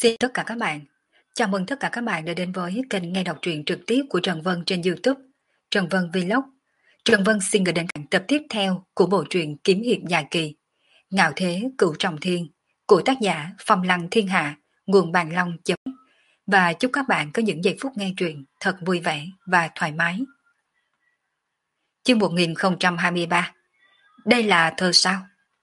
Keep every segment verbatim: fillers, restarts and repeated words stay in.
Xin tất cả các bạn. Chào mừng tất cả các bạn đã đến với kênh nghe đọc truyện trực tiếp của Trần Vân trên YouTube, Trần Vân Vlog. Trần Vân xin gửi đến các tập tiếp theo của bộ truyện kiếm hiệp dài kỳ Ngạo Thế Cửu Trọng Thiên của tác giả Phong Lăng Thiên Hạ, nguồn Bàn Long chấm. Và chúc các bạn có những giây phút nghe truyện thật vui vẻ và thoải mái. Chương một nghìn không trăm hai mươi ba. Đây là thơ sao?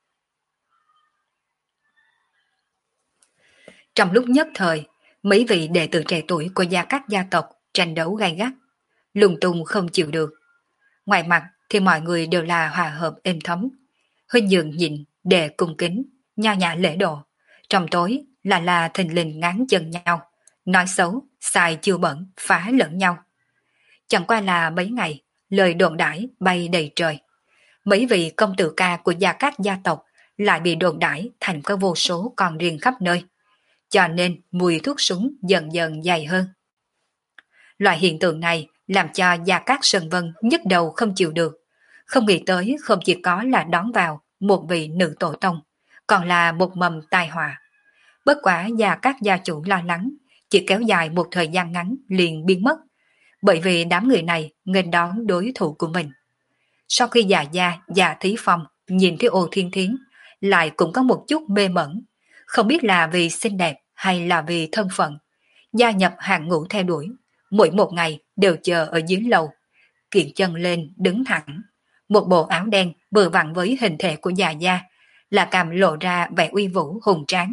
Trong lúc nhất thời, mấy vị đệ tử trẻ tuổi của gia các gia tộc tranh đấu gay gắt, lung tung không chịu được. Ngoài mặt thì mọi người đều là hòa hợp êm thấm, huynh nhường nhịn để cung kính, nho nhã lễ độ. Trong tối là là thình lình ngáng chân nhau, nói xấu, xài chiêu bẩn, phá lẫn nhau. Chẳng qua là mấy ngày, lời đồn đãi bay đầy trời. Mấy vị công tử ca của gia các gia tộc lại bị đồn đãi thành có vô số con riêng khắp nơi, cho nên mùi thuốc súng dần dần dày hơn. Loại hiện tượng này làm cho Gia Cát Sơn Vân nhức đầu không chịu được, không nghĩ tới không chỉ có là đón vào một vị nữ tổ tông, còn là một mầm tai họa. Bất quả Gia Cát gia chủ lo lắng, chỉ kéo dài một thời gian ngắn liền biến mất, bởi vì đám người này nghênh đón đối thủ của mình. Sau khi già gia Già Thí Phong nhìn thấy Ô Thiên Thiến, lại cũng có một chút mê mẩn, không biết là vì xinh đẹp hay là vì thân phận, gia nhập hàng ngũ theo đuổi, mỗi một ngày đều chờ ở dưới lầu, kiện chân lên đứng thẳng, một bộ áo đen vừa vặn với hình thể của già gia, là cằm lộ ra vẻ uy vũ hùng tráng.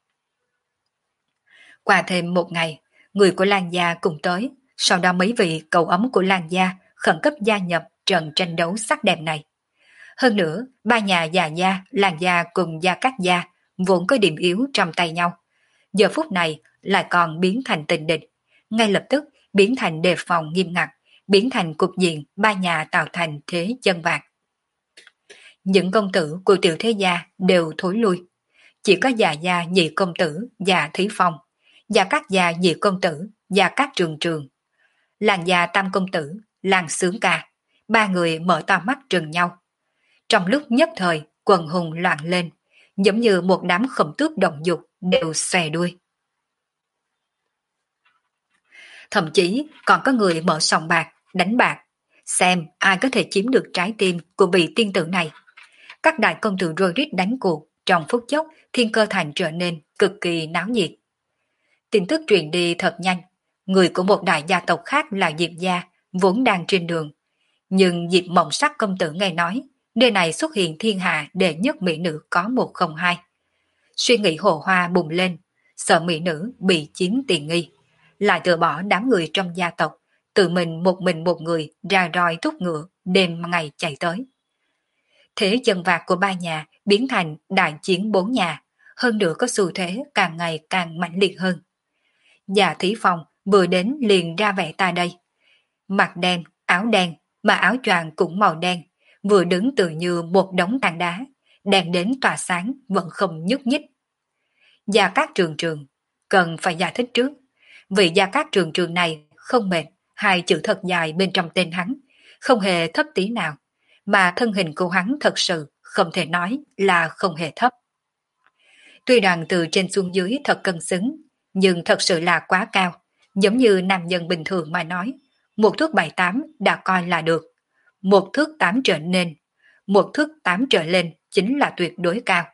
Qua thêm một ngày, người của Lan gia cùng tới, sau đó mấy vị cầu ấm của Lan gia khẩn cấp gia nhập trận tranh đấu sắc đẹp này. Hơn nữa, ba nhà già gia, Lan gia cùng Gia Cát gia vốn có điểm yếu trong tay nhau, giờ phút này lại còn biến thành tình địch, ngay lập tức biến thành đề phòng nghiêm ngặt, biến thành cục diện ba nhà tạo thành thế chân vạc. Những công tử của tiểu thế gia đều thối lui, chỉ có già gia nhị công tử Già Thí Phong, Gia Cát gia nhị công tử Gia Cát Trường Trường, Lan gia tam công tử Lan Sướng Ca, ba người mở to mắt trừng nhau. Trong lúc nhất thời, quần hùng loạn lên, giống như một đám khổng tước động dục đều xòe đuôi. Thậm chí còn có người mở sòng bạc, đánh bạc, xem ai có thể chiếm được trái tim của vị tiên tử này. Các đại công tử rối rít đánh cuộc, trong phút chốc Thiên Cơ Thành trở nên cực kỳ náo nhiệt. Tin tức truyền đi thật nhanh, người của một đại gia tộc khác là Diệp gia vốn đang trên đường, nhưng Diệp Mộng Sắc công tử nghe nói nơi này xuất hiện thiên hạ đệ nhất mỹ nữ có một không hai. Suy nghĩ hồ hoa bùng lên, sợ mỹ nữ bị chiếm tiện nghi, lại từ bỏ đám người trong gia tộc, tự mình một mình một người ra roi thúc ngựa, đêm ngày chạy tới. Thế chân vạc của ba nhà biến thành đại chiến bốn nhà, hơn nữa có xu thế càng ngày càng mạnh liệt hơn. Già Thí Phong vừa đến liền ra vẻ ta đây. Mặt đen, áo đen, mà áo choàng cũng màu đen, vừa đứng tự như một đống tảng đá, đèn đến tỏa sáng vẫn không nhúc nhích. Gia Cát Trường Trường, cần phải giải thích trước. Vì Gia Cát Trường Trường này không mệt, hai chữ thật dài bên trong tên hắn, không hề thấp tí nào, mà thân hình của hắn thật sự không thể nói là không hề thấp. Tuy rằng từ trên xuống dưới thật cân xứng, nhưng thật sự là quá cao, giống như nam nhân bình thường mà nói, một thước bảy tám đã coi là được, một thước tám trở nên, một thước tám trở lên chính là tuyệt đối cao.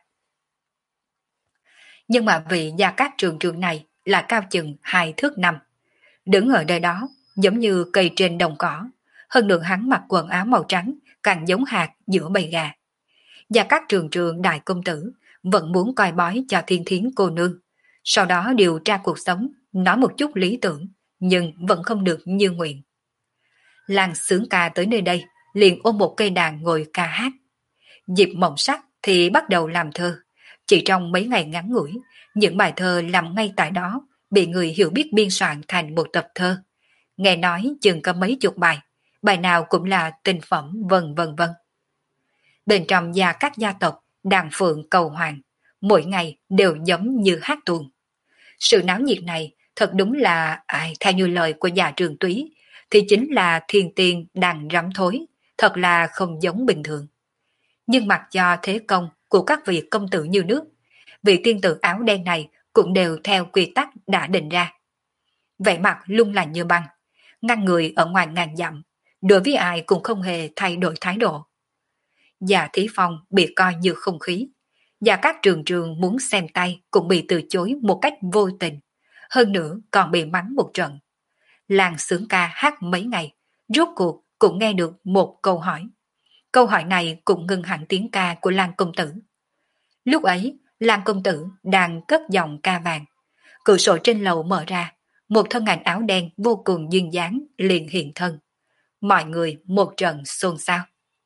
Nhưng mà vị Gia Cát Trường Trường này là cao chừng hai thước năm, đứng ở nơi đó giống như cây trên đồng cỏ, hơn nữa hắn mặc quần áo màu trắng, càng giống hạt giữa bầy gà. Gia Cát Trường Trường đại công tử vẫn muốn coi bói cho Thiên Thiến cô nương, sau đó điều tra cuộc sống, nói một chút lý tưởng, nhưng vẫn không được như nguyện. Lan Sướng Ca tới nơi đây liền ôm một cây đàn ngồi ca hát. Diệp Mộng Sắc thì bắt đầu làm thơ. Chỉ trong mấy ngày ngắn ngủi, những bài thơ làm ngay tại đó bị người hiểu biết biên soạn thành một tập thơ. Nghe nói chừng có mấy chục bài, bài nào cũng là tình phẩm vân vân vân. Bên trong gia các gia tộc, đàn phượng cầu hoàng, mỗi ngày đều giống như hát tuồng. Sự náo nhiệt này thật đúng là, ai theo như lời của già Trường Túy, thì chính là thiên tiên đàn rắm thối, thật là không giống bình thường. Nhưng mặc cho thế công của các vị công tử như nước, vị tiên tử áo đen này cũng đều theo quy tắc đã định ra. Vẻ mặt luôn là như băng, ngăn người ở ngoài ngàn dặm, đối với ai cũng không hề thay đổi thái độ. Già Thí Phong bị coi như không khí, và các trường trường muốn xem tay cũng bị từ chối một cách vô tình, hơn nữa còn bị mắng một trận. Làng Sướng Ca hát mấy ngày, rốt cuộc cũng nghe được một câu hỏi. Câu hỏi này cũng ngừng hẳn tiếng ca của Lan công tử. Lúc ấy, Lan công tử đang cất giọng ca vàng. Cửa sổ trên lầu mở ra, một thân ảnh áo đen vô cùng duyên dáng liền hiện thân. Mọi người một trận xôn xao.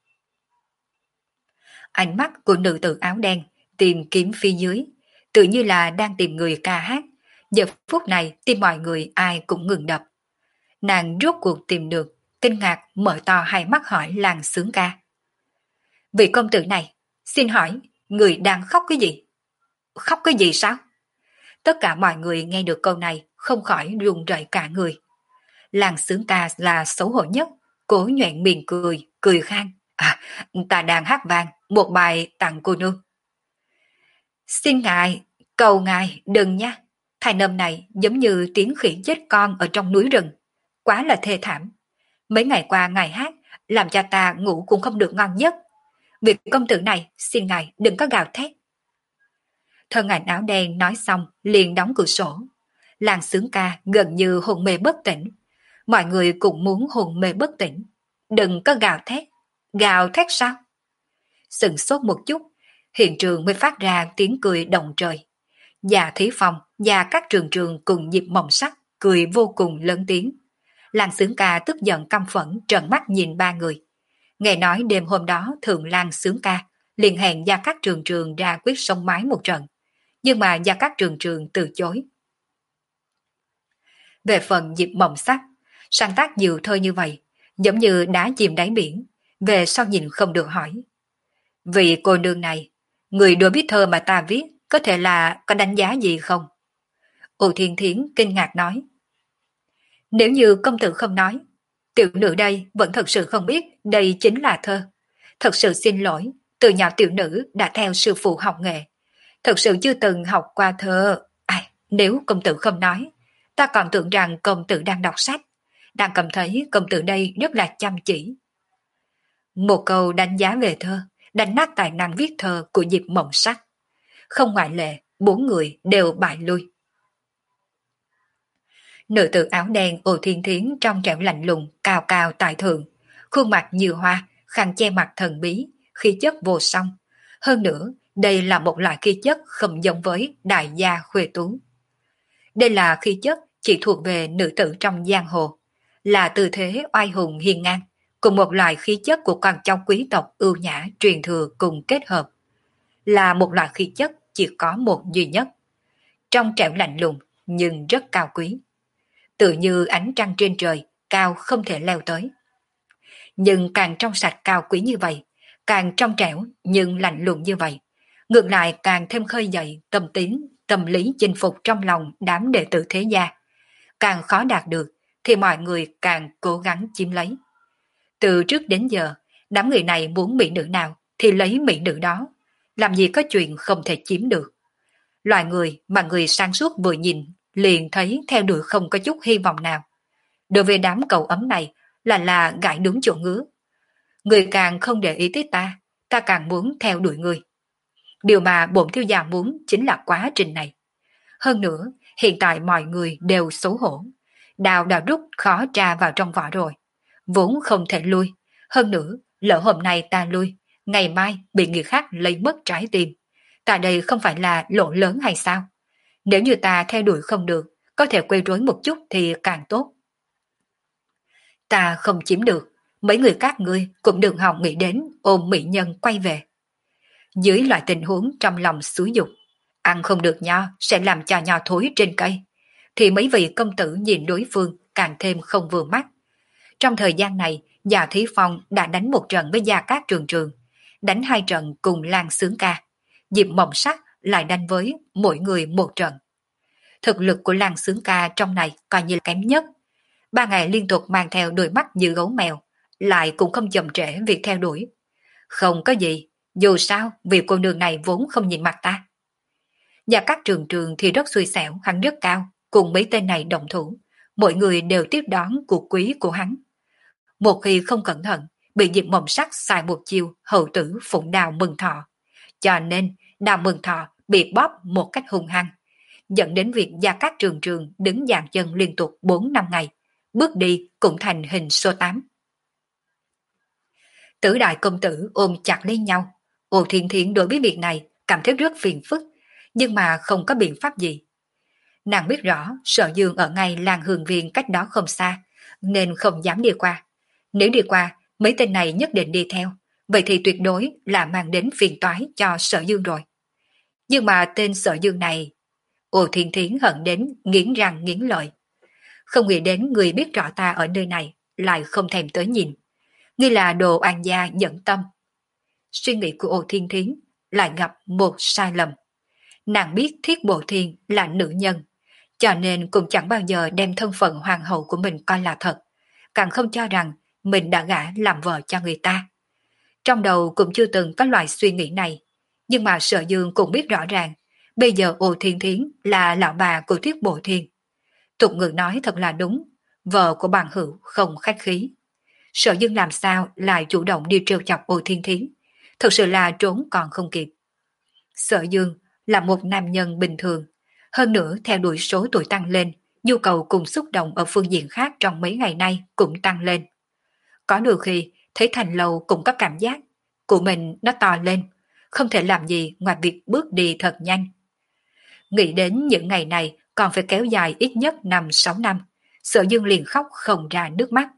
Ánh mắt của nữ tử áo đen tìm kiếm phía dưới, tự như là đang tìm người ca hát. Giờ phút này tim mọi người ai cũng ngừng đập. Nàng rốt cuộc tìm được, kinh ngạc mở to hai mắt hỏi Lan Sướng Ca. Vị công tử này, xin hỏi, người đang khóc cái gì? Khóc cái gì sao? Tất cả mọi người nghe được câu này không khỏi run rẩy cả người. Lan Sướng Ca là xấu hổ nhất, cố nhoẻn miệng cười, cười khan. À, ta đang hát vang một bài tặng cô nương. Xin ngài, cầu ngài đừng nha. Thanh âm này giống như tiếng khỉ chết con ở trong núi rừng. Quá là thê thảm. Mấy ngày qua ngài hát, làm cho ta ngủ cũng không được ngon giấc. Việc công tử này, xin ngài đừng có gào thét. Thân ảnh áo đen nói xong liền đóng cửa sổ. Lan Sướng Ca gần như hồn mê bất tỉnh. Mọi người cũng muốn hồn mê bất tỉnh. Đừng có gào thét. Gào thét sao? Sừng sốt một chút, hiện trường mới phát ra tiếng cười động trời. Già Thí Phong và các trường trường cùng Diệp Mộng Sắc cười vô cùng lớn tiếng. Lan Sướng Ca tức giận căm phẫn trợn mắt nhìn ba người. Nghe nói đêm hôm đó Thượng Lan Sướng Ca liền hẹn Gia Cát Trường Trường ra quyết sông mái một trận, nhưng mà Gia Cát Trường Trường từ chối. Về phần Diệp Mộng Sắc, sáng tác nhiều thơ như vậy, giống như đá chìm đáy biển, về sau nhìn không được hỏi. Vì cô nương này, người đôi biết thơ mà ta viết, có thể là có đánh giá gì không? U Thiên Thiến kinh ngạc nói. Nếu như công tử không nói, tiểu nữ đây vẫn thật sự không biết đây chính là thơ. Thật sự xin lỗi, từ nhỏ tiểu nữ đã theo sư phụ học nghệ. Thật sự chưa từng học qua thơ. Ai, nếu công tử không nói, ta còn tưởng rằng công tử đang đọc sách, đang cảm thấy công tử đây rất là chăm chỉ. Một câu đánh giá về thơ, đánh nát tài năng viết thơ của Diệp Mộng Sắc. Không ngoại lệ, bốn người đều bại lui. Nữ tử áo đen Ô Thiên Thiến trong trẻo lạnh lùng, cao cao tại thượng, khuôn mặt như hoa, khăn che mặt thần bí, khí chất vô song. Hơn nữa, đây là một loại khí chất không giống với đại gia khuê tú. Đây là khí chất chỉ thuộc về nữ tử trong giang hồ, là tư thế oai hùng hiên ngang, cùng một loại khí chất của con cháu quý tộc ưu nhã truyền thừa cùng kết hợp. Là một loại khí chất chỉ có một duy nhất. Trong trẻo lạnh lùng nhưng rất cao quý. Tự như ánh trăng trên trời, cao không thể leo tới. Nhưng càng trong sạch cao quý như vậy, càng trong trẻo nhưng lạnh lùng như vậy, ngược lại càng thêm khơi dậy tâm tín, tâm lý chinh phục trong lòng đám đệ tử thế gia. Càng khó đạt được thì mọi người càng cố gắng chiếm lấy. Từ trước đến giờ, đám người này muốn mỹ nữ nào thì lấy mỹ nữ đó, làm gì có chuyện không thể chiếm được. Loài người mà người sáng suốt vừa nhìn liền thấy theo đuổi không có chút hy vọng nào. Đối với đám cậu ấm này là là gãi đúng chỗ ngứa. Người càng không để ý tới ta, ta càng muốn theo đuổi người. Điều mà bổn thiếu gia muốn chính là quá trình này. Hơn nữa, hiện tại mọi người đều xấu hổ. Đào đào rút khó tra vào trong vỏ rồi. Vốn không thể lui. Hơn nữa, lỡ hôm nay ta lui, ngày mai bị người khác lấy mất trái tim. Ta đây không phải là lỗ lớn hay sao? Nếu như ta theo đuổi không được, có thể quay rối một chút thì càng tốt. Ta không chiếm được, mấy người các ngươi cũng đừng hòng nghĩ đến ôm mỹ nhân quay về. Dưới loại tình huống trong lòng xúi dục, ăn không được nho sẽ làm cho nho thối trên cây, thì mấy vị công tử nhìn đối phương càng thêm không vừa mắt. Trong thời gian này, Già Thí Phong đã đánh một trận với Gia Cát Trường Trường, đánh hai trận cùng Lan Sướng Ca. Diệp Mộng Sắc lại đánh với mỗi người một trận. Thực lực của Lan Sướng Ca trong này coi như kém nhất. Ba ngày liên tục mang theo đôi mắt như gấu mèo, lại cũng không chậm trễ việc theo đuổi. Không có gì, dù sao vì cô nương này vốn không nhìn mặt ta. Và các trường trường thì rất xui xẻo, hắn rất cao, cùng mấy tên này động thủ. Mọi người đều tiếp đón cuộc quý của hắn. Một khi không cẩn thận, bị Diệp Mộng Sắc xài một chiêu hậu tử phụng đào mừng thọ. Cho nên đào mừng thọ bị bóp một cách hung hăng, dẫn đến việc Gia Cát Trường Trường đứng dàn chân liên tục bốn năm ngày, bước đi cũng thành hình số tám. Tứ đại công tử ôm chặt lấy nhau. Ô Thiên Thiến đối với việc này cảm thấy rất phiền phức, nhưng mà không có biện pháp gì. Nàng biết rõ Sở Dương ở ngay làng Hương Viên cách đó không xa, nên không dám đi qua. Nếu đi qua, mấy tên này nhất định đi theo, vậy thì tuyệt đối là mang đến phiền toái cho Sở Dương rồi. Nhưng mà tên Sở Dương này, Ô Thiên Thiến hận đến nghiến răng nghiến lợi. Không nghĩ đến người biết rõ ta ở nơi này, lại không thèm tới nhìn. Ngươi là đồ oan gia dẫn tâm. Suy nghĩ của Ô Thiên Thiến lại gặp một sai lầm. Nàng biết Thiết Bộ Thiên là nữ nhân, cho nên cũng chẳng bao giờ đem thân phận hoàng hậu của mình coi là thật, càng không cho rằng mình đã gả làm vợ cho người ta. Trong đầu cũng chưa từng có loại suy nghĩ này, nhưng mà Sở Dương cũng biết rõ ràng, bây giờ Ô Thiên Thiến là lão bà của Thiết Bộ Thiên. Tục ngữ nói thật là đúng, vợ của bằng hữu không khách khí. Sở Dương làm sao lại chủ động đi trêu chọc Ô Thiên Thiến, thực sự là trốn còn không kịp. Sở Dương là một nam nhân bình thường, hơn nữa theo đuổi số tuổi tăng lên, nhu cầu cùng xúc động ở phương diện khác trong mấy ngày nay cũng tăng lên. Có đôi khi thấy Thành Lâu cũng có cảm giác của mình nó to lên, không thể làm gì ngoài việc bước đi thật nhanh. Nghĩ đến những ngày này còn phải kéo dài ít nhất năm sáu năm, Sở Dương liền khóc không ra nước mắt.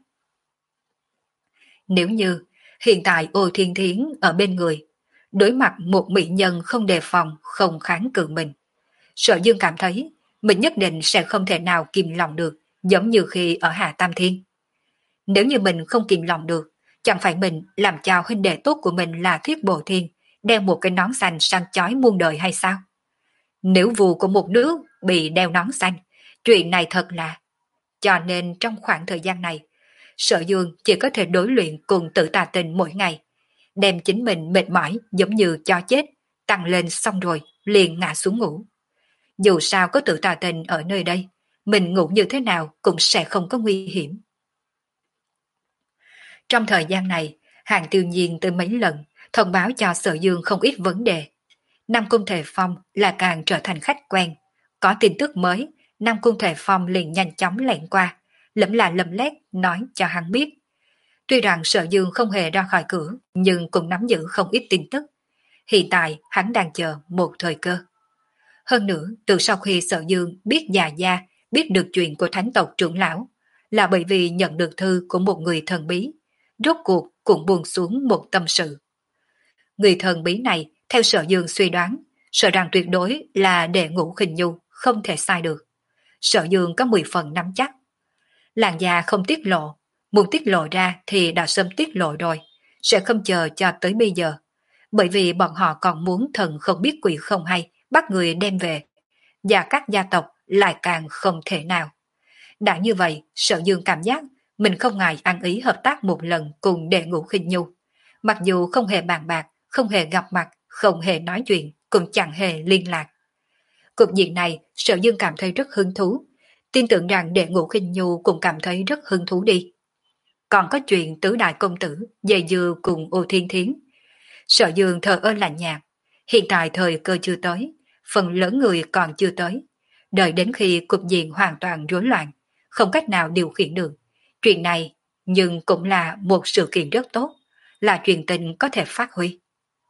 Nếu như hiện tại Ô Thiên Thiến ở bên người, đối mặt một mỹ nhân không đề phòng, không kháng cự mình, Sở Dương cảm thấy mình nhất định sẽ không thể nào kìm lòng được, giống như khi ở Hạ Tam Thiên. Nếu như mình không kìm lòng được, chẳng phải mình làm cho huynh đệ tốt của mình là Thiết Bộ Thiên đeo một cái nón xanh sang chói muôn đời hay sao? Nếu vù của một đứa bị đeo nón xanh, chuyện này thật là... Cho nên trong khoảng thời gian này, Sở Dương chỉ có thể đối luyện cùng Tử Tà Tình mỗi ngày, đem chính mình mệt mỏi giống như cho chết, tăng lên xong rồi liền ngã xuống ngủ. Dù sao có Tử Tà Tình ở nơi đây, mình ngủ như thế nào cũng sẽ không có nguy hiểm. Trong thời gian này, Hàng Tiêu Nhiên từ mấy lần thông báo cho Sở Dương không ít vấn đề. Nam Cung Thể Phong là càng trở thành khách quen. Có tin tức mới, Nam Cung Thể Phong liền nhanh chóng lẻn qua, lẫm là lầm lét nói cho hắn biết. Tuy rằng Sở Dương không hề ra khỏi cửa, nhưng cũng nắm giữ không ít tin tức. Hiện tại hắn đang chờ một thời cơ. Hơn nữa, từ sau khi Sở Dương biết già gia, biết được chuyện của thánh tộc trưởng lão, là bởi vì nhận được thư của một người thần bí, rốt cuộc cũng buông xuống một tâm sự. Người thần bí này, theo Sở Dương suy đoán, sợ rằng tuyệt đối là đệ Ngũ Khinh Nhu, không thể sai được. Sở Dương có mười phần nắm chắc. Làng già không tiết lộ, muốn tiết lộ ra thì đã sớm tiết lộ rồi, sẽ không chờ cho tới bây giờ. Bởi vì bọn họ còn muốn thần không biết quỷ không hay, bắt người đem về, và các gia tộc lại càng không thể nào. Đã như vậy, Sở Dương cảm giác mình không ngại ăn ý hợp tác một lần cùng đệ Ngũ Khinh Nhu. Mặc dù không hề bàn bạc, không hề gặp mặt, không hề nói chuyện, cũng chẳng hề liên lạc. Cục diện này, Sở Dương cảm thấy rất hứng thú, tin tưởng rằng đệ Ngũ Khinh Nhu cũng cảm thấy rất hứng thú đi. Còn có chuyện tứ đại công tử, dày dưa cùng Ô Thiên Thiến. Sở Dương thờ ơ lạnh nhạt, hiện tại thời cơ chưa tới, phần lớn người còn chưa tới. Đợi đến khi cục diện hoàn toàn rối loạn, không cách nào điều khiển được. Chuyện này, nhưng cũng là một sự kiện rất tốt, là chuyện tình có thể phát huy.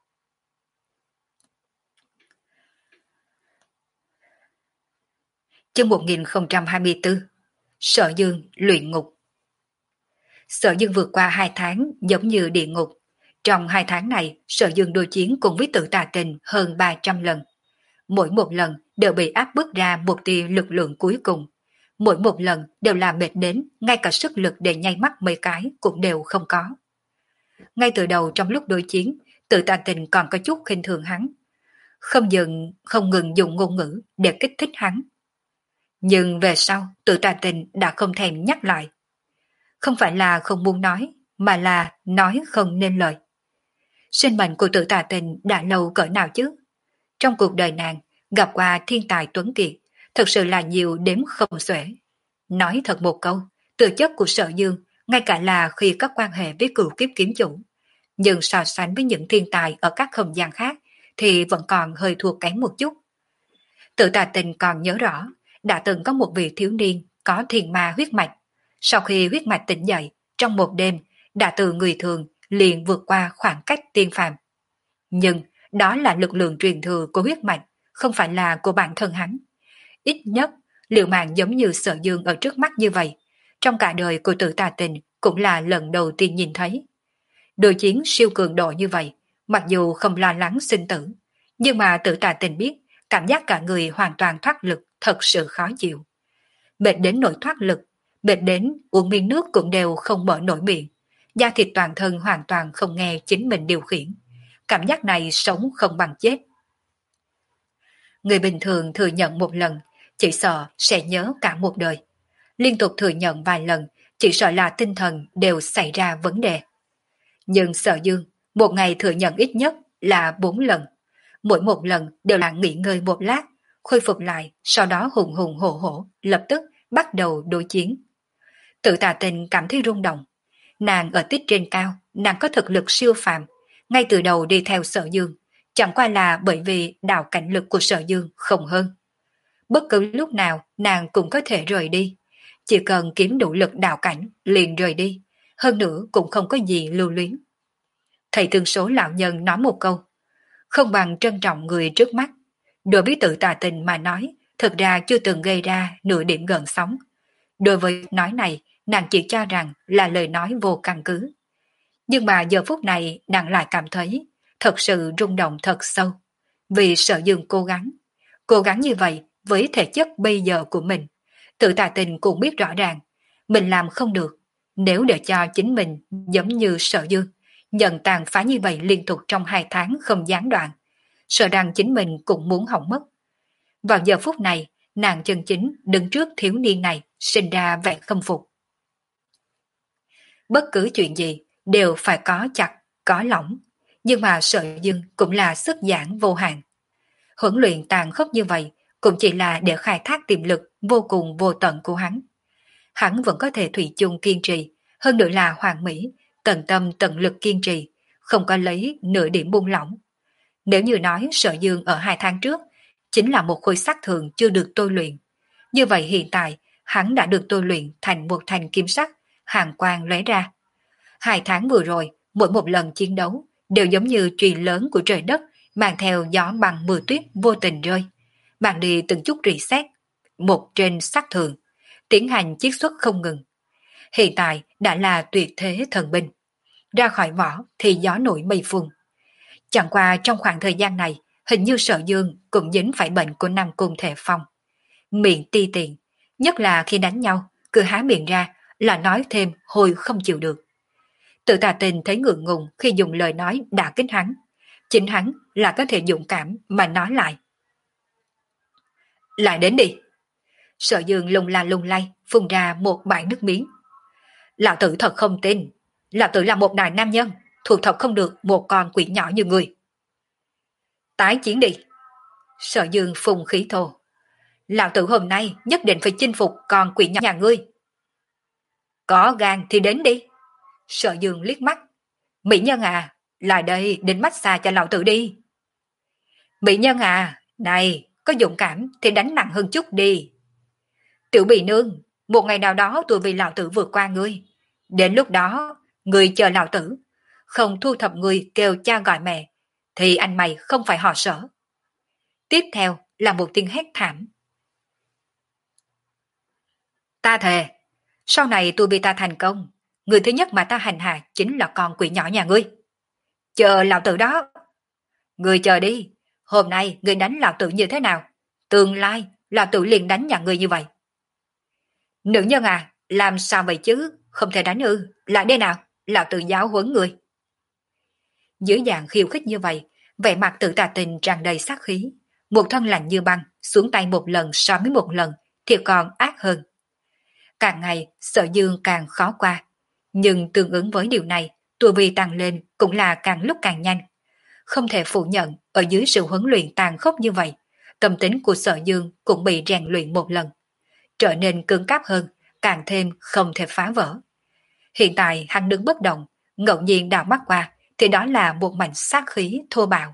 Chương một nghìn không trăm hai mươi tư. Sở Dương luyện ngục. Sở Dương vượt qua hai tháng giống như địa ngục. Trong hai tháng này, Sở Dương đối chiến cùng với Tử Tà Tình hơn ba trăm lần. Mỗi một lần đều bị áp bức ra một tia lực lượng cuối cùng. Mỗi một lần đều là mệt đến, ngay cả sức lực để nháy mắt mấy cái cũng đều không có. Ngay từ đầu trong lúc đối chiến, Tử Tà Tình còn có chút khinh thường hắn. Không dừng, không ngừng dùng ngôn ngữ để kích thích hắn. Nhưng về sau, Tử Tà Tình đã không thèm nhắc lại. Không phải là không muốn nói, mà là nói không nên lời. Sinh mệnh của Tử Tà Tình đã lâu cỡ nào chứ? Trong cuộc đời nàng, Gặp qua thiên tài tuấn kiệt, thật sự là nhiều đếm không xuể. Nói thật một câu, tư chất của Sở Dương, ngay cả là khi có quan hệ với cửu kiếp kiếm chủ, nhưng so sánh với những thiên tài ở các không gian khác thì vẫn còn hơi thua kém một chút. Tự Tà Tình còn nhớ rõ, đã từng có một vị thiếu niên có thiền ma huyết mạch. Sau khi huyết mạch tỉnh dậy, trong một đêm, đã từ người thường liền vượt qua khoảng cách tiên phàm. Nhưng đó là lực lượng truyền thừa của huyết mạch, không phải là của bản thân hắn. Ít nhất, liệu mạng giống như Sở Dương ở trước mắt như vậy, trong cả đời của Tự Tà Tình cũng là lần đầu tiên nhìn thấy. Đối chiến siêu cường độ như vậy, mặc dù không lo lắng sinh tử, nhưng mà Tự Tà Tình biết, cảm giác cả người hoàn toàn thoát lực thật sự khó chịu. Mệt đến nỗi thoát lực, mệt đến uống miếng nước cũng đều không mở nổi miệng, da thịt toàn thân hoàn toàn không nghe chính mình điều khiển. Cảm giác này sống không bằng chết. Người bình thường thừa nhận một lần, chỉ sợ sẽ nhớ cả một đời. Liên tục thừa nhận vài lần, chỉ sợ là tinh thần đều xảy ra vấn đề. Nhưng Sở Dương, một ngày thừa nhận ít nhất là bốn lần. Mỗi một lần đều là nghỉ ngơi một lát, khôi phục lại, sau đó hùng hùng hổ hổ, lập tức bắt đầu đối chiến. Tự Tà Tình cảm thấy rung động. Nàng ở tích trên cao, nàng có thực lực siêu phàm, ngay từ đầu đi theo Sở Dương, chẳng qua là bởi vì đạo cảnh lực của Sở Dương không hơn. Bất cứ lúc nào nàng cũng có thể rời đi, chỉ cần kiếm đủ lực đạo cảnh liền rời đi, hơn nữa cũng không có gì lưu luyến. Thầy tương số lão nhân nói một câu, không bằng trân trọng người trước mắt. Đối với Tự Tà Tình mà nói, thực ra chưa từng gây ra nửa điểm gợn sóng. Đối với nói này, nàng chỉ cho rằng là lời nói vô căn cứ. Nhưng mà giờ phút này nàng lại cảm thấy thật sự rung động thật sâu. Vì Sở Dương cố gắng. Cố gắng như vậy với thể chất bây giờ của mình. Tự Tà Tình cũng biết rõ ràng, mình làm không được. Nếu để cho chính mình giống như Sở Dương, nhận tàn phá như vậy liên tục trong hai tháng không gián đoạn, sợ rằng chính mình cũng muốn hỏng mất. Vào giờ phút này, nàng chân chính đứng trước thiếu niên này, sinh ra vẻ khâm phục. Bất cứ chuyện gì đều phải có chặt, có lỏng, nhưng mà Sở Dương cũng là sức giãn vô hạn. Huấn luyện tàn khốc như vậy cũng chỉ là để khai thác tiềm lực vô cùng vô tận của hắn. Hắn vẫn có thể thủy chung kiên trì, hơn nữa là hoàn mỹ, tận tâm tận lực kiên trì, không có lấy nửa điểm buông lỏng. Nếu như nói Sở Dương ở hai tháng trước chính là một khối sắt thường chưa được tôi luyện, như vậy hiện tại hắn đã được tôi luyện thành một thành kim sắc, hàn quang lóe ra. Hai tháng vừa rồi, mỗi một lần chiến đấu đều giống như chùy lớn của trời đất mang theo gió bằng mưa tuyết vô tình rơi, mang đi từng chút rỉ sét, một trên sắt thường, tiến hành chiết xuất không ngừng. Hiện tại đã là tuyệt thế thần binh. Ra khỏi vỏ thì gió nổi mây phun. Chẳng qua trong khoảng thời gian này, hình như Sở Dương cũng dính phải bệnh của Nam Cung Thể Phong. Miệng ti tiện, nhất là khi đánh nhau, cứ há miệng ra là nói thêm hồi không chịu được. Tự Tà Tình thấy ngượng ngùng khi dùng lời nói đả kích hắn. Chính hắn là có thể dũng cảm mà nói lại. Lại đến đi. Sở Dương lung la lung lay, phun ra một bãi nước miếng. Lão tử thật không tin. Lão tử là một đại nam nhân, thuộc thật không được một con quỷ nhỏ như người. Tái chiến đi. Sở Dương phùng khí thô. Lão tử hôm nay nhất định phải chinh phục con quỷ nhỏ nhà ngươi. Có gan thì đến đi. Sở Dương liếc mắt. Mỹ nhân à, lại đây đến massage cho lão tử đi. Mỹ nhân à, này, có dũng cảm thì đánh nặng hơn chút đi. Tiểu Bì Nương, một ngày nào đó tôi vì lão tử vượt qua ngươi. Đến lúc đó, ngươi chờ lão tử, không thu thập ngươi kêu cha gọi mẹ, thì anh mày không phải họ Sở. Tiếp theo là một tiếng hét thảm. Ta thề, sau này tôi bị ta thành công, người thứ nhất mà ta hành hạ chính là con quỷ nhỏ nhà ngươi. Chờ lão tử đó. Ngươi chờ đi, hôm nay ngươi đánh lão tử như thế nào? Tương lai, lão tử liền đánh nhà ngươi như vậy. Nữ nhân à, làm sao vậy chứ? Không thể đánh ư, lại đây nào, lão tử giáo huấn người. Dưới dạng khiêu khích như vậy, vẻ mặt Tự Tà Tình tràn đầy sát khí, một thân lạnh như băng, xuống tay một lần so với một lần thì còn ác hơn. Càng ngày, Sở Dương càng khó qua, nhưng tương ứng với điều này, tu vi tăng lên cũng là càng lúc càng nhanh. Không thể phủ nhận, ở dưới sự huấn luyện tàn khốc như vậy, tâm tính của Sở Dương cũng bị rèn luyện một lần, trở nên cứng cáp hơn, càng thêm không thể phá vỡ. Hiện tại hắn đứng bất động, ngẫu nhiên đảo mắt qua thì đó là một mảnh sát khí thô bạo.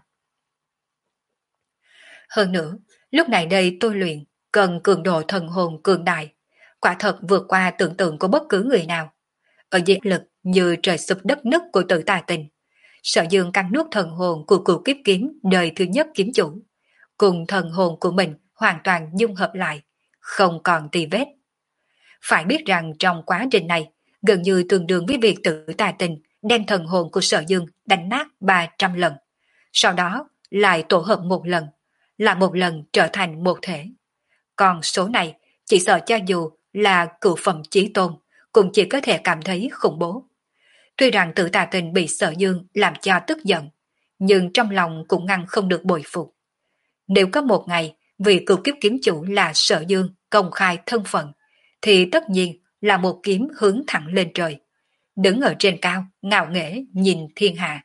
Hơn nữa, lúc này đây tôi luyện cần cường độ thần hồn cường đại, quả thật vượt qua tưởng tượng của bất cứ người nào. Ở dưới lực như trời sụp đất nứt của Tử Tà Tình, Sở Dương cắn nuốt thần hồn của cửu kiếp kiếm đời thứ nhất kiếm chủ, cùng thần hồn của mình hoàn toàn dung hợp lại, không còn tì vết. Phải biết rằng trong quá trình này, gần như tương đương với việc Tử Tà Tình đem thần hồn của Sở Dương đánh nát ba trăm lần, sau đó lại tổ hợp một lần, là một lần trở thành một thể. Còn số này, chỉ sợ cho dù là cửu phẩm chí tôn, cũng chỉ có thể cảm thấy khủng bố. Tuy rằng Tử Tà Tình bị Sở Dương làm cho tức giận, nhưng trong lòng cũng ngăn không được bội phục. Nếu có một ngày vì cửu kiếp kiếm chủ là Sở Dương công khai thân phận, thì tất nhiên là một kiếm hướng thẳng lên trời, đứng ở trên cao, ngạo nghễ nhìn thiên hạ.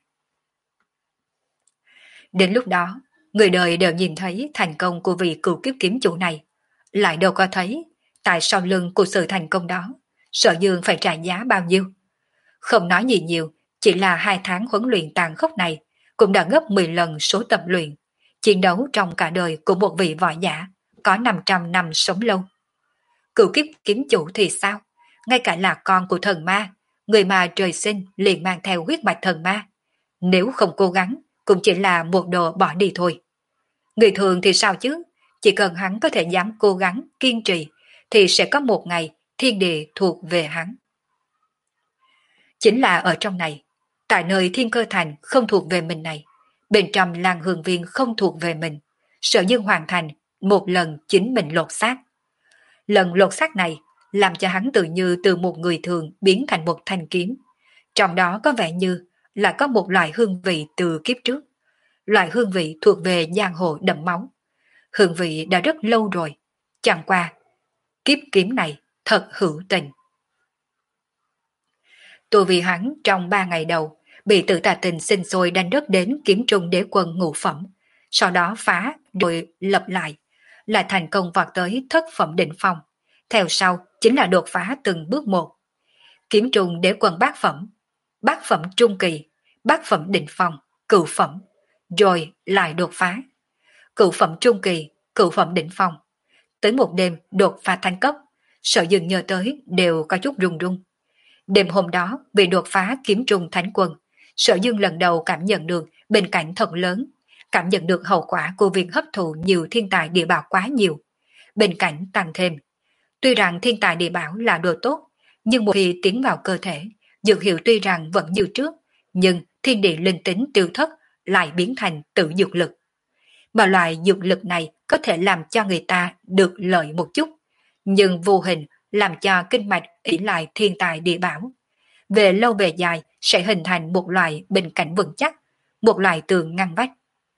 Đến lúc đó, người đời đều nhìn thấy thành công của vị cửu kiếp kiếm chủ này, lại đâu có thấy tại sau lưng của sự thành công đó, Sở Dương phải trả giá bao nhiêu. Không nói gì nhiều, chỉ là hai tháng huấn luyện tàn khốc này cũng đã gấp mười lần số tập luyện, chiến đấu trong cả đời của một vị võ giả có năm trăm năm sống lâu. Cửu kiếp kiếm chủ thì sao? Ngay cả là con của thần ma, người mà trời sinh liền mang theo huyết mạch thần ma. Nếu không cố gắng, cũng chỉ là một đồ bỏ đi thôi. Người thường thì sao chứ? Chỉ cần hắn có thể dám cố gắng, kiên trì, thì sẽ có một ngày thiên địa thuộc về hắn. Chính là ở trong này, tại nơi Thiên Cơ Thành không thuộc về mình này, bên trong làng hương viên không thuộc về mình, Sở Dương hoàn thành một lần chính mình lột xác. Lần lột xác này làm cho hắn tự như từ một người thường biến thành một thanh kiếm. Trong đó có vẻ như là có một loại hương vị từ kiếp trước. Loại hương vị thuộc về giang hồ đậm máu. Hương vị đã rất lâu rồi. Chẳng qua, kiếp kiếm này thật hữu tình. Tu vì hắn trong ba ngày đầu bị Tử Tà Tình sinh sôi đánh đất đến kiếm trung đế quân ngũ phẩm, sau đó phá rồi lập lại, lại thành công vọt tới thất phẩm đỉnh phong. Theo sau chính là đột phá từng bước một. Kiếm trung đế quân bát phẩm, bát phẩm trung kỳ, bát phẩm đỉnh phong, cửu phẩm, rồi lại đột phá. Cửu phẩm trung kỳ, cửu phẩm đỉnh phong. Tới một đêm đột phá thánh cấp, Sở Dương nhớ tới đều có chút run run. Đêm hôm đó vì đột phá kiếm trung thánh quân, Sở Dương lần đầu cảm nhận được bên cạnh thật lớn, cảm nhận được hậu quả của việc hấp thụ nhiều thiên tài địa bảo quá nhiều. Bên cạnh tăng thêm, tuy rằng thiên tài địa bảo là đồ tốt, nhưng một khi tiến vào cơ thể, dược hiệu tuy rằng vẫn như trước, nhưng thiên địa linh tính tiêu thất lại biến thành tự dược lực. Mà loại dược lực này có thể làm cho người ta được lợi một chút, nhưng vô hình làm cho kinh mạch ỷ lại thiên tài địa bảo. Về lâu về dài sẽ hình thành một loại bình cảnh vững chắc, một loại tường ngăn vách.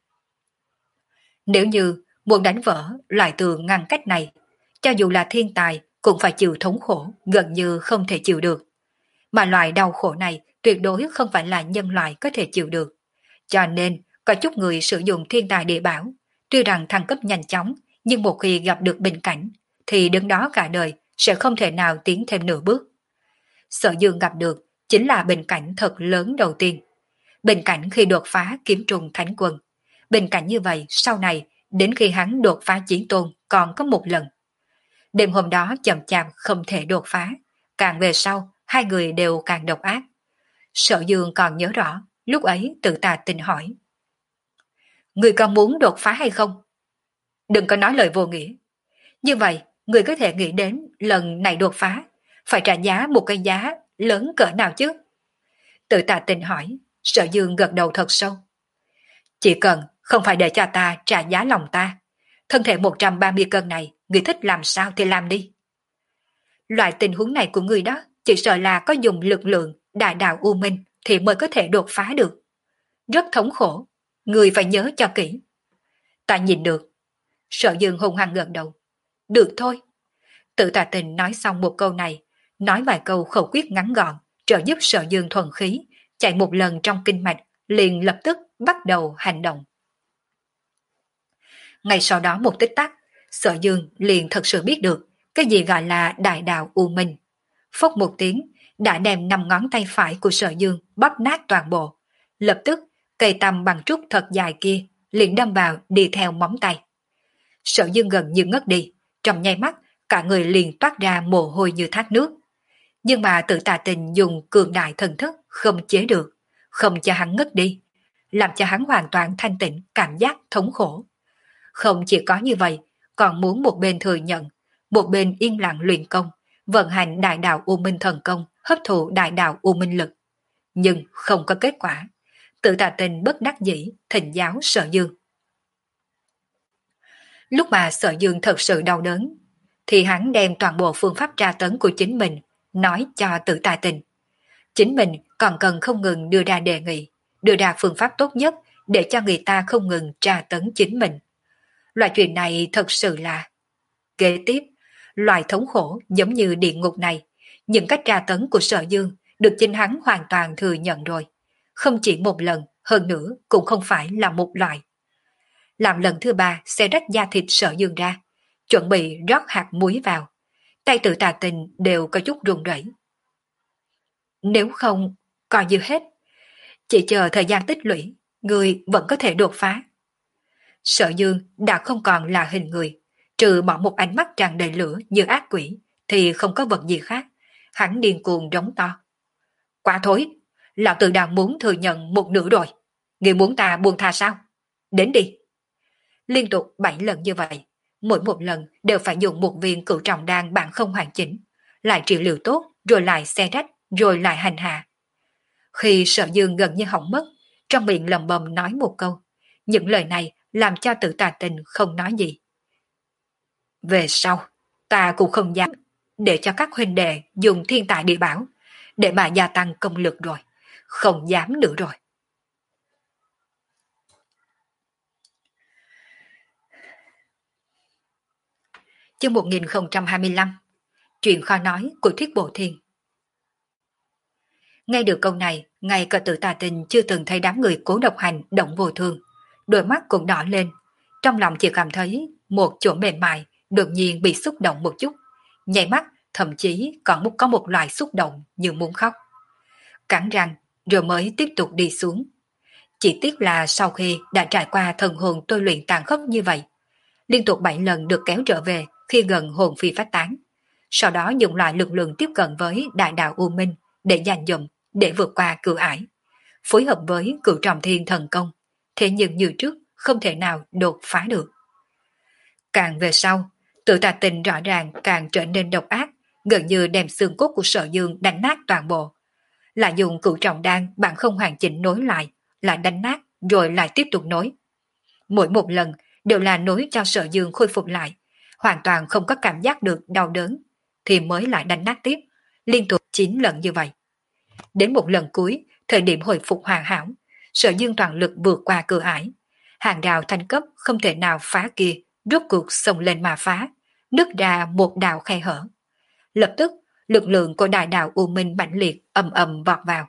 Nếu như muốn đánh vỡ loại tường ngăn cách này, cho dù là thiên tài cũng phải chịu thống khổ gần như không thể chịu được. Mà loại đau khổ này tuyệt đối không phải là nhân loại có thể chịu được. Cho nên có chút người sử dụng thiên tài địa bảo, tuy rằng thăng cấp nhanh chóng, nhưng một khi gặp được bình cảnh, thì đứng đó cả đời sẽ không thể nào tiến thêm nửa bước. Sở Dương gặp được chính là bình cảnh thật lớn đầu tiên. Bình cảnh khi đột phá kiếm trùng thánh quân. Bình cảnh như vậy sau này, đến khi hắn đột phá chiến tôn còn có một lần. Đêm hôm đó chậm chạp không thể đột phá, càng về sau hai người đều càng độc ác. Sở Dương còn nhớ rõ, lúc ấy Tử Tà Tình hỏi: người còn muốn đột phá hay không? Đừng có nói lời vô nghĩa. Như vậy, người có thể nghĩ đến lần này đột phá, phải trả giá một cái giá lớn cỡ nào chứ? Tử Tà Tình hỏi. Sở Dương gật đầu thật sâu. Chỉ cần không phải để cho ta trả giá lòng ta, thân thể một trăm ba mươi cân này, người thích làm sao thì làm đi. Loại tình huống này của người đó, chỉ sợ là có dùng lực lượng đại đạo U Minh thì mới có thể đột phá được. Rất thống khổ, người phải nhớ cho kỹ. Ta nhìn được. Sở Dương hung hăng gật đầu. Được thôi. Tử Tà Tình nói xong một câu này, nói vài câu khẩu quyết ngắn gọn, trợ giúp Sở Dương thuần khí, chạy một lần trong kinh mạch, liền lập tức bắt đầu hành động. Ngay sau đó một tích tắc, Sở Dương liền thật sự biết được cái gì gọi là đại đạo U Minh. Phốc một tiếng, đã đem năm ngón tay phải của Sở Dương bóp nát toàn bộ. Lập tức, cây tăm bằng trúc thật dài kia liền đâm vào đi theo móng tay. Sở Dương gần như ngất đi, trong nháy mắt, cả người liền toát ra mồ hôi như thác nước. Nhưng mà tự Tà Tình dùng cường đại thần thức không chế được, không cho hắn ngất đi, làm cho hắn hoàn toàn thanh tịnh cảm giác thống khổ. Không chỉ có như vậy, còn muốn một bên thừa nhận, một bên yên lặng luyện công, vận hành đại đạo U Minh thần công, hấp thụ đại đạo U Minh lực. Nhưng không có kết quả. Tự Tà Tình bất đắc dĩ, thỉnh giáo Sở Dương. Lúc mà Sở Dương thật sự đau đớn, thì hắn đem toàn bộ phương pháp tra tấn của chính mình nói cho Tự Tà Tình. Chính mình còn cần không ngừng đưa ra đề nghị, đưa ra phương pháp tốt nhất để cho người ta không ngừng tra tấn chính mình. Loại chuyện này thật sự là... Kế tiếp, loại thống khổ giống như địa ngục này, những cách tra tấn của Sở Dương được chính hắn hoàn toàn thừa nhận rồi. Không chỉ một lần, hơn nữa cũng không phải là một loại. Làm lần thứ ba sẽ rách da thịt Sở Dương ra, chuẩn bị rót hạt muối vào. Tay Tự Tà Tình đều có chút run rẩy. Nếu không, coi như hết. Chỉ chờ thời gian tích lũy, người vẫn có thể đột phá. Sở Dương đã không còn là hình người, trừ bỏ một ánh mắt tràn đầy lửa như ác quỷ, thì không có vật gì khác. Hắn điên cuồng rống to. Quá thối, lão tử đang muốn thừa nhận một nửa rồi. Người muốn ta buông tha sao? Đến đi. Liên tục bảy lần như vậy, mỗi một lần đều phải dùng một viên cửu trọng đan bản không hoàn chỉnh, lại trị liệu tốt, rồi lại xe rách, rồi lại hành hạ. Khi Sở Dương gần như hỏng mất, trong miệng lầm bầm nói một câu. Những lời này làm cho Tự Tà Tình không nói gì. Về sau, ta cũng không dám để cho các huynh đệ dùng thiên tài địa bảo để mà gia tăng công lực rồi. Không dám nữa rồi. Chương một nghìn không trăm hai mươi lăm. Chuyện khó nói của Thuyết Bộ Thiên. Nghe được câu này, ngay cả Tự Tà Tình chưa từng thấy đám người Cố Độc Hành động vô thương. Đôi mắt cũng đỏ lên. Trong lòng chỉ cảm thấy một chỗ mềm mại đột nhiên bị xúc động một chút. Nhảy mắt thậm chí còn có một loại xúc động như muốn khóc. Cắn răng rồi mới tiếp tục đi xuống. Chỉ tiếc là sau khi đã trải qua thần hồn tôi luyện tàn khốc như vậy, liên tục bảy lần được kéo trở về khi gần hồn phi phát tán. Sau đó dùng loại lực lượng tiếp cận với đại đạo U Minh để dàn dụm, để vượt qua cửu ải. Phối hợp với cửu trọng thiên thần công, thế nhưng như trước không thể nào đột phá được. Càng về sau, Tự Tà Tình rõ ràng càng trở nên độc ác, gần như đem xương cốt của Sở Dương đánh nát toàn bộ. Lại dùng cửu trọng đan bạn không hoàn chỉnh nối lại, lại đánh nát rồi lại tiếp tục nối. Mỗi một lần đều là nối cho Sở Dương khôi phục lại, hoàn toàn không có cảm giác được đau đớn, thì mới lại đánh nát tiếp, liên tục chín lần như vậy. Đến một lần cuối, thời điểm hồi phục hoàn hảo, Sở Dương toàn lực vượt qua cửa ải. Hàng rào thanh cấp không thể nào phá kia, rốt cuộc xông lên mà phá, nứt ra một đạo khe hở. Lập tức, lực lượng của đại đạo U Minh mãnh liệt ầm ầm vọt vào.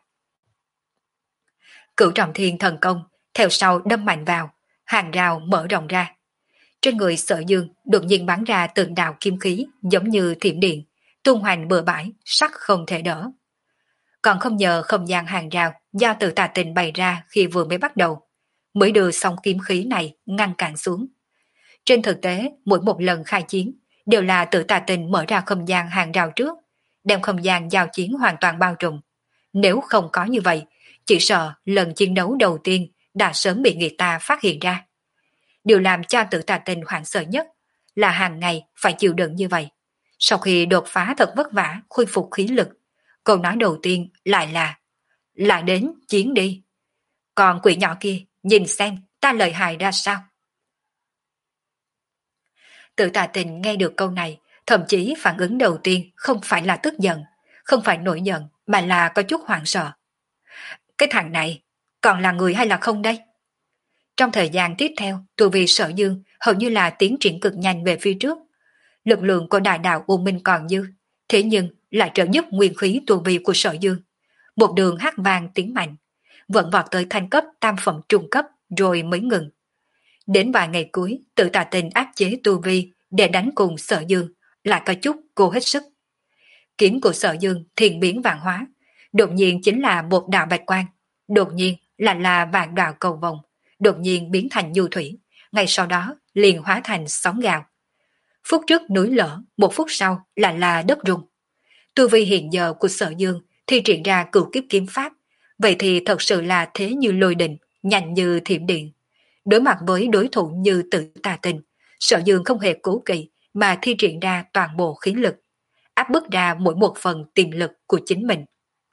Cửu trọng thiên thần công theo sau đâm mạnh vào, hàng rào mở rộng ra. Trên người Sở Dương đột nhiên bắn ra từng đạo kim khí giống như thiểm điện, tung hoành bừa bãi, sắc không thể đỡ. Còn không nhờ không gian hàng rào do Tự Tà Tình bày ra khi vừa mới bắt đầu, mới đưa xong kim khí này ngăn cản xuống. Trên thực tế, mỗi một lần khai chiến đều là Tự Tà Tình mở ra không gian hàng rào trước, đem không gian giao chiến hoàn toàn bao trùm. Nếu không có như vậy, chỉ sợ lần chiến đấu đầu tiên đã sớm bị người ta phát hiện ra. Điều làm cho Tự Tà Tình hoảng sợ nhất là hàng ngày phải chịu đựng như vậy. Sau khi đột phá thật vất vả khôi phục khí lực, câu nói đầu tiên lại là lại đến chiến đi. Còn quỷ nhỏ kia, nhìn xem ta lợi hại ra sao. Tự Tà Tình nghe được câu này, thậm chí phản ứng đầu tiên không phải là tức giận, không phải nổi giận, mà là có chút hoảng sợ. Cái thằng này, còn là người hay là không đây? Trong thời gian tiếp theo, tu vi Sở Dương hầu như là tiến triển cực nhanh về phía trước. Lực lượng của đại đạo U Minh còn dư, thế nhưng lại trợ giúp nguyên khí tu vi của Sở Dương. Một đường hát vang tiến mạnh, vẫn vọt tới thanh cấp tam phẩm trung cấp rồi mới ngừng. Đến vài ngày cuối, tự tà tình áp chế tu vi để đánh cùng Sở Dương, lại có chút cô hết sức. Kiếm của Sở Dương thiền biến vạn hóa, đột nhiên chính là một đạo bạch quang, đột nhiên là là vạn đạo cầu vồng, đột nhiên biến thành nhu thủy, ngay sau đó liền hóa thành sóng gào. Phút trước núi lở, một phút sau là là đất rung. Tu vi hiện giờ của Sở Dương thi triển ra cửu kiếp kiếm pháp, vậy thì thật sự là thế như lôi đình, nhanh như thiểm điện. Đối mặt với đối thủ như Tự Tà Tình, Sở Dương không hề cố kỵ mà thi triển ra toàn bộ khí lực, áp bức ra mỗi một phần tiềm lực của chính mình.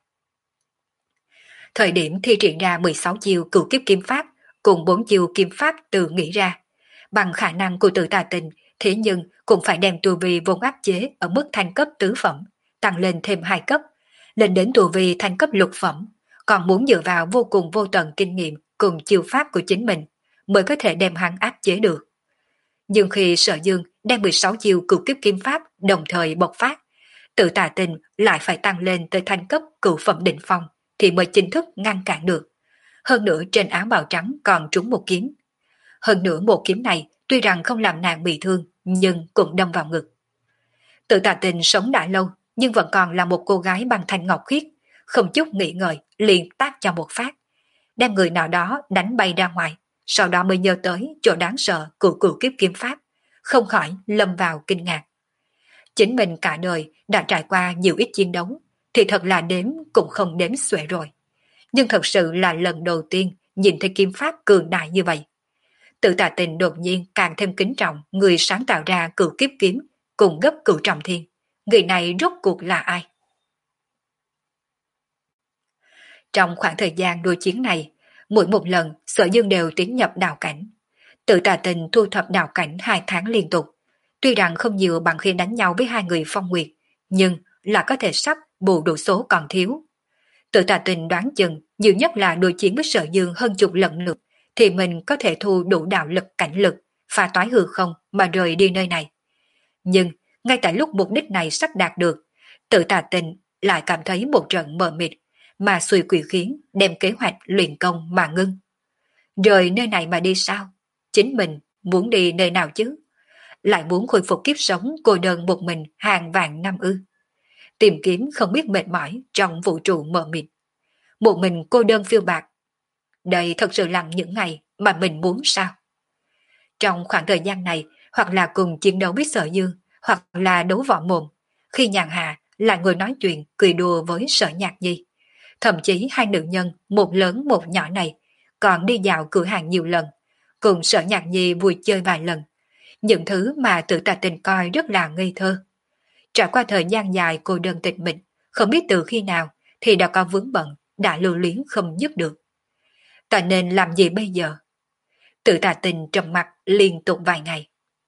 Thời điểm thi triển ra mười sáu chiêu cửu kiếp kiếm pháp cùng bốn chiêu kiếm pháp tự nghĩ ra, bằng khả năng của Tự Tà Tình, thế nhưng cũng phải đem tu vi vốn áp chế ở mức thanh cấp tứ phẩm, tăng lên thêm hai cấp, lên đến tu vi thanh cấp lục phẩm, còn muốn dựa vào vô cùng vô tận kinh nghiệm cùng chiêu pháp của chính mình mới có thể đem hắn áp chế được. Nhưng khi Sở Dương đem mười sáu chiêu cửu kiếp kiếm pháp đồng thời bộc phát, Tự Tà Tình lại phải tăng lên tới thanh cấp cửu phẩm đỉnh phong thì mới chính thức ngăn cản được. Hơn nữa trên áo bào trắng còn trúng một kiếm. Hơn nữa một kiếm này tuy rằng không làm nàng bị thương nhưng cũng đâm vào ngực. Tự Tà Tình sống đã lâu nhưng vẫn còn là một cô gái bằng thanh ngọc khiết, không chút nghĩ ngợi liền tác cho một phát, đem người nào đó đánh bay ra ngoài, sau đó mới nhớ tới chỗ đáng sợ của cửu kiếp kiếm pháp, không khỏi lâm vào kinh ngạc. Chính mình cả đời đã trải qua nhiều ít chiến đấu, thì thật là đếm cũng không đếm xuể rồi. Nhưng thật sự là lần đầu tiên nhìn thấy kiếm pháp cường đại như vậy. Tự Tà Tình đột nhiên càng thêm kính trọng người sáng tạo ra cửu kiếp kiếm cùng gấp cửu trọng thiên. Người này rốt cuộc là ai? Trong khoảng thời gian đối chiến này, mỗi một lần Sở Dương đều tiến nhập đạo cảnh. Tự Tà Tình thu thập đạo cảnh hai tháng liên tục. Tuy rằng không nhiều bằng khi đánh nhau với hai người Phong Nguyệt, nhưng là có thể sắp bù đủ số còn thiếu. Tự Tà Tình đoán chừng nhiều nhất là đối chiến với Sở Dương hơn chục lần nữa, thì mình có thể thu đủ đạo lực cảnh lực, phá toái hư không mà rời đi nơi này. Nhưng ngay tại lúc mục đích này sắp đạt được, Tự Tà Tình lại cảm thấy một trận mờ mịt, mà suy quỷ khiến đem kế hoạch luyện công mà ngưng. Rời nơi này mà đi sao? Chính mình muốn đi nơi nào chứ? Lại muốn khôi phục kiếp sống cô đơn một mình hàng vạn năm ư? Tìm kiếm không biết mệt mỏi trong vũ trụ mờ mịt. Một mình cô đơn phiêu bạc. Đây thật sự là những ngày mà mình muốn sao? Trong khoảng thời gian này, hoặc là cùng chiến đấu với Sở Dương, hoặc là đấu võ mồm, khi nhàn hạ lại ngồi nói chuyện cười đùa với Sở Nhạc Nhi. Thậm chí hai nữ nhân, một lớn một nhỏ này, còn đi dạo cửa hàng nhiều lần, cùng Sở Nhạc Nhi vui chơi vài lần. Những thứ mà Tự Tà Tình coi rất là ngây thơ. Trải qua thời gian dài cô đơn tịch mịch, không biết từ khi nào thì đã có vướng bận, đã lưu luyến không dứt được. Ta nên làm gì bây giờ? Tự Tà Tình trầm mặc liên tục vài ngày.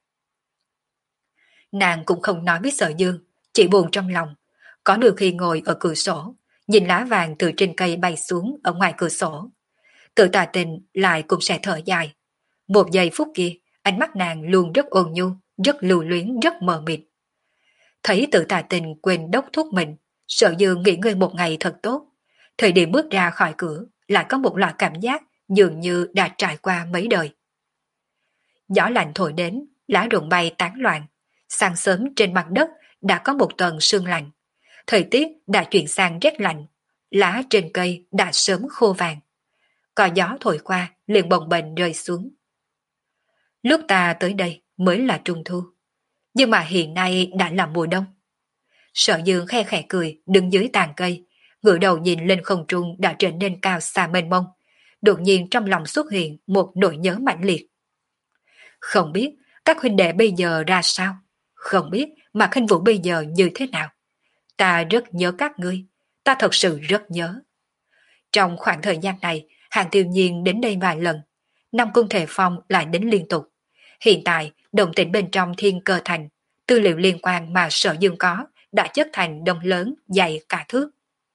Nàng cũng không nói với Sở Dương, chỉ buồn trong lòng. Có đôi khi ngồi ở cửa sổ, nhìn lá vàng từ trên cây bay xuống ở ngoài cửa sổ. Tự Tà Tình lại cũng sẽ thở dài. Một giây phút kia, ánh mắt nàng luôn rất ôn nhu, rất lưu luyến, rất mờ mịt. Thấy Tự Tà Tình quên đốc thuốc mình, Sở Dương nghỉ ngơi một ngày thật tốt. Thời điểm bước ra khỏi cửa, lại có một loại cảm giác dường như đã trải qua mấy đời. Gió lạnh thổi đến, lá rụng bay tán loạn. Sáng sớm trên mặt đất đã có một tuần sương lạnh. Thời tiết đã chuyển sang rét lạnh, lá trên cây đã sớm khô vàng. Có gió thổi qua, liền bồng bềnh rơi xuống. Lúc ta tới đây mới là trung thu, nhưng mà hiện nay đã là mùa đông. Sở Dương khe khẽ cười, đứng dưới tàn cây, ngửa đầu nhìn lên không trung đã trở nên cao xa mênh mông. Đột nhiên trong lòng xuất hiện một nỗi nhớ mãnh liệt. Không biết các huynh đệ bây giờ ra sao, không biết mà Khinh Vũ bây giờ như thế nào. Ta rất nhớ các ngươi, ta thật sự rất nhớ. Trong khoảng thời gian này, Hàng Tiêu Nhiên đến đây vài lần, Nam Cung Thể Phong lại đến liên tục. Hiện tại, động tĩnh bên trong Thiên Cơ Thành, tư liệu liên quan mà Sở Dương có đã chất thành đông lớn dày cả thước.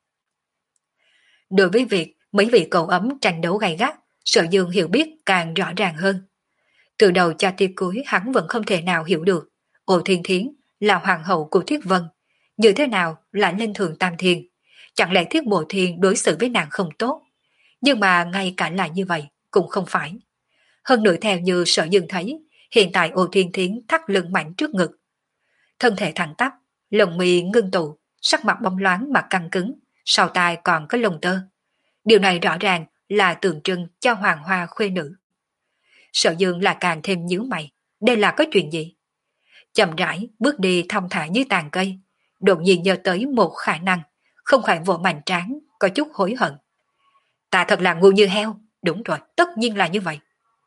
Đối với việc mấy vị cậu ấm tranh đấu gay gắt, Sở Dương hiểu biết càng rõ ràng hơn. Từ đầu cho tới cuối hắn vẫn không thể nào hiểu được Ô Thiên Thiến là hoàng hậu của Thiết Vân, như thế nào lại lên thường Tam Thiên. Chẳng lẽ Thiết Bộ Thiên đối xử với nàng không tốt? Nhưng mà ngay cả là như vậy cũng không phải. Hơn nữa theo như Sở Dương thấy, hiện tại Ô Thiên Thiến thắt lưng mạnh trước ngực. Thân thể thẳng tắp, lồng mi ngưng tụ, sắc mặt bóng loáng mà căng cứng, sau tai còn có lông tơ. Điều này rõ ràng là tượng trưng cho hoàng hoa khuê nữ. Sở Dương là càng thêm nhíu mày, đây là có chuyện gì? Chậm rãi bước đi thong thả dưới tàn cây, đột nhiên nhớ tới một khả năng, không khỏi vỗ mạnh trán, có chút hối hận. Ta thật là ngu như heo, đúng rồi, tất nhiên là như vậy.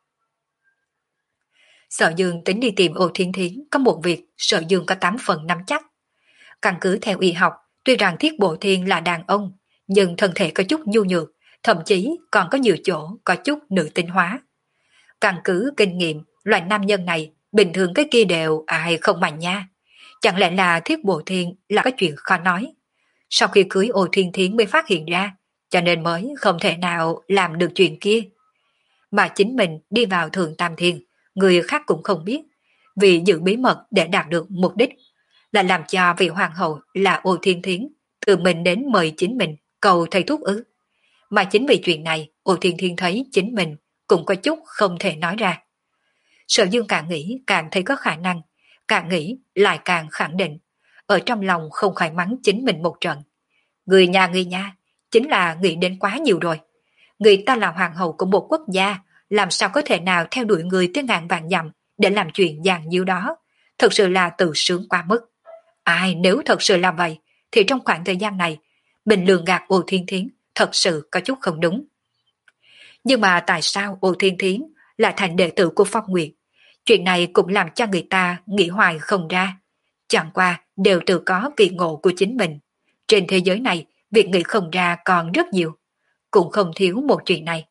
Sở Dương tính đi tìm Ô Thiên Thiến có một việc Sở Dương có tám phần nắm chắc. Căn cứ theo y học, tuy rằng Thiết Bộ Thiên là đàn ông, nhưng thân thể có chút nhu nhược, thậm chí còn có nhiều chỗ có chút nữ tính hóa. Căn cứ kinh nghiệm, loại nam nhân này, bình thường cái kia đều ai không mạnh nha. Chẳng lẽ là Thiết Bộ Thiên là cái chuyện khó nói. Sau khi cưới Ô Thiên Thiến mới phát hiện ra, cho nên mới không thể nào làm được chuyện kia. Mà chính mình đi vào Thượng Tam Thiên, người khác cũng không biết, vì giữ bí mật để đạt được mục đích, là làm cho vị hoàng hậu là Ô Thiên Thiến tự mình đến mời chính mình cầu thầy thuốc ư. Mà chính vì chuyện này, Ô Thiên Thiên thấy chính mình cũng có chút không thể nói ra. Sở Dương càng nghĩ càng thấy có khả năng, càng nghĩ lại càng khẳng định, ở trong lòng không khỏi mắng chính mình một trận. Người nhà người nhà, chính là nghĩ đến quá nhiều rồi. Người ta là hoàng hậu của một quốc gia, làm sao có thể nào theo đuổi người tới ngàn vạn dặm để làm chuyện dàn nhiêu đó, thật sự là tự sướng quá mức. Ai nếu thật sự là vậy, thì trong khoảng thời gian này, mình lường gạt Ô Thiên Thiến thật sự có chút không đúng. Nhưng mà tại sao Ô Thiên Thiến lại thành đệ tử của Phong Nguyệt? Chuyện này cũng làm cho người ta nghĩ hoài không ra. Chẳng qua đều tự có kỳ ngộ của chính mình. Trên thế giới này, việc nghĩ không ra còn rất nhiều. Cũng không thiếu một chuyện này.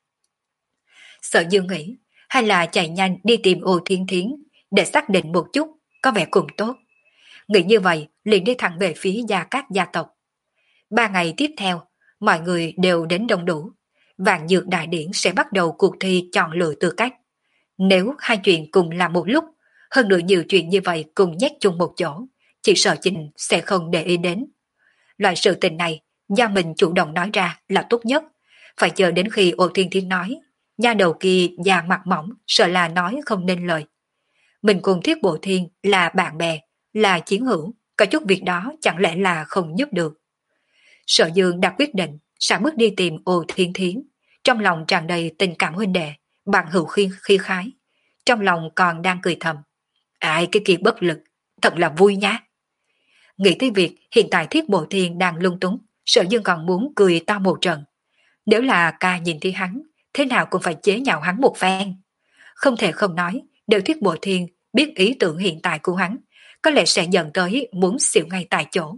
Sở Dương nghĩ, hay là chạy nhanh đi tìm Ô Thiên Thiến để xác định một chút, có vẻ cũng tốt. Nghĩ như vậy, liền đi thẳng về phía Gia Cát gia tộc. Ba ngày tiếp theo, mọi người đều đến đông đủ. Vạn Dược Đại Điển sẽ bắt đầu cuộc thi chọn lựa tư cách. Nếu hai chuyện cùng làm một lúc, hơn nữa nhiều chuyện như vậy cùng nhét chung một chỗ, chỉ sợ Trình sẽ không để ý đến. Loại sự tình này, do mình chủ động nói ra là tốt nhất. Phải chờ đến khi Ô Thiên Thiên nói, nha đầu kia già mặt mỏng, sợ là nói không nên lời. Mình cùng Thiết Bộ Thiên là bạn bè, là chiến hữu, có chút việc đó chẳng lẽ là không giúp được. Sở Dương đã quyết định, sẽ bước đi tìm Ô Thiên Thiến, trong lòng tràn đầy tình cảm huynh đệ, bằng hữu khi, khi khái. Trong lòng còn đang cười thầm. Ai cái kia bất lực, thật là vui nhá. Nghĩ tới việc hiện tại Thiết Bộ Thiên đang lung túng, Sở Dương còn muốn cười to một trận. Nếu là ca nhìn thấy hắn, thế nào cũng phải chế nhạo hắn một phen. Không thể không nói, đều Thiết Bộ Thiên biết ý tưởng hiện tại của hắn, có lẽ sẽ dẫn tới muốn xỉu ngay tại chỗ.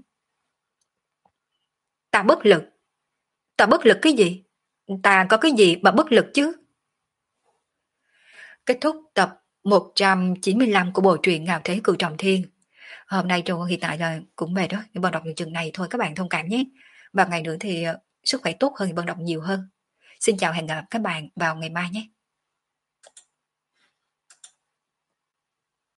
Ta bất lực. Ta bất lực cái gì? Ta có cái gì mà bất lực chứ? Kết thúc tập một trăm chín mươi lăm của bộ truyện Ngạo Thế Cửu Trọng Thiên. Hôm nay trong hiện tại là cũng mệt đó, nhưng bạn đọc những chừng này thôi các bạn thông cảm nhé. Và ngày nữa thì sức khỏe tốt hơn thì bạn đọc nhiều hơn. Xin chào hẹn gặp các bạn vào ngày mai nhé.